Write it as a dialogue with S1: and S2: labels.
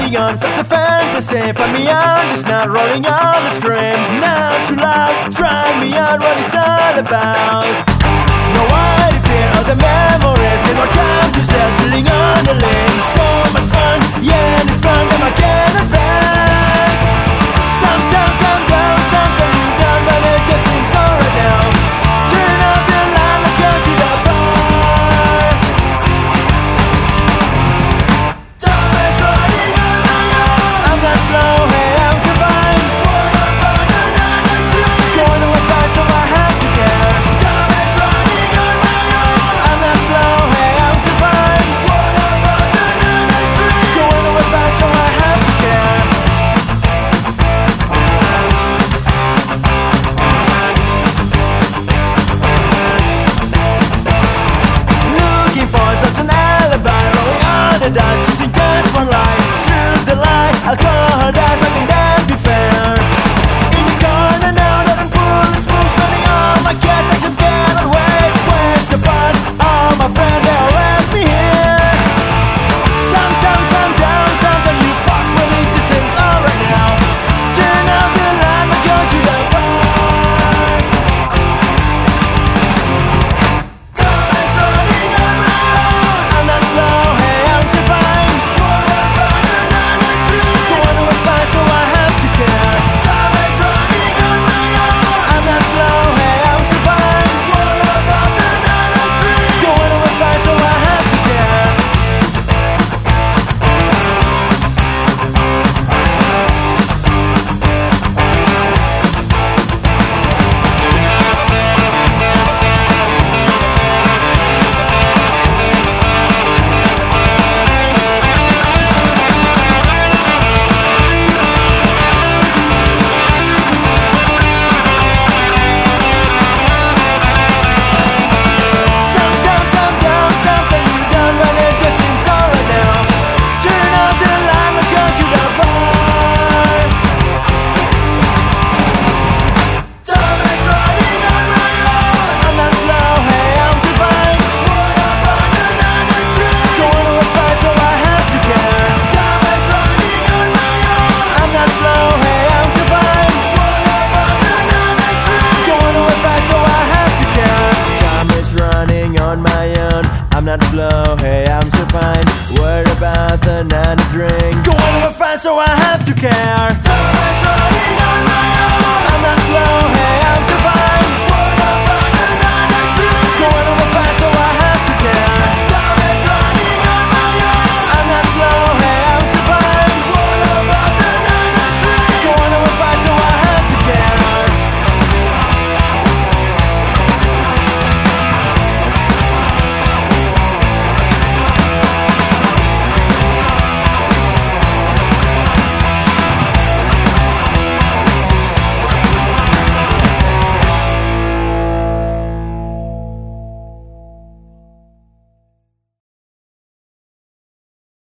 S1: running on such a fantasy. Find me on this night, rolling on the scream. Not too loud, try me on what it's all about. No idea of the memories, need more time to start building on the link. So much fun, yeah, it's fun, then I get it back. Sometimes I'm down, something you done, but it just seems alright now. Turn up the line, let's go to the bar. I'm not slow, hey, I'm so fine. Going away fast, so I have to care. I'm not slow, hey, I'm so fine. Going away fast, so I have to care. Looking for such an alibi, rolling on the dice, choosing just one line. Through the light, I'll call her dice, I can that be fair. In the corner now that I'm full of smoke, spending all my cash, I just cannot wait. Where's the fun? All my friends, they'll let me here. Sometimes I'm down, something you fuck with, it just seems alright now. Turn up the line, let's go to the bar. I'm not slow, hey, I'm so fine. Going away fast, so I have to care. I'm not slow, hey, I'm so fine. Going away fast, so I have to care. Sometimes I'm down, something you done, but it just seems alright now. Turn up the line, let's go to the bar. I'm not slow, hey, I'm too fine. Going away fast, so I have to care. I'm not slow, hey, I'm too fine. Going away fast, so I have to care. Time is running on my own. I'm not slow, hey, I'm so fine. Worried about another drink. Going away fast, so I have to care. I'm not slow, hey, I'm so fine.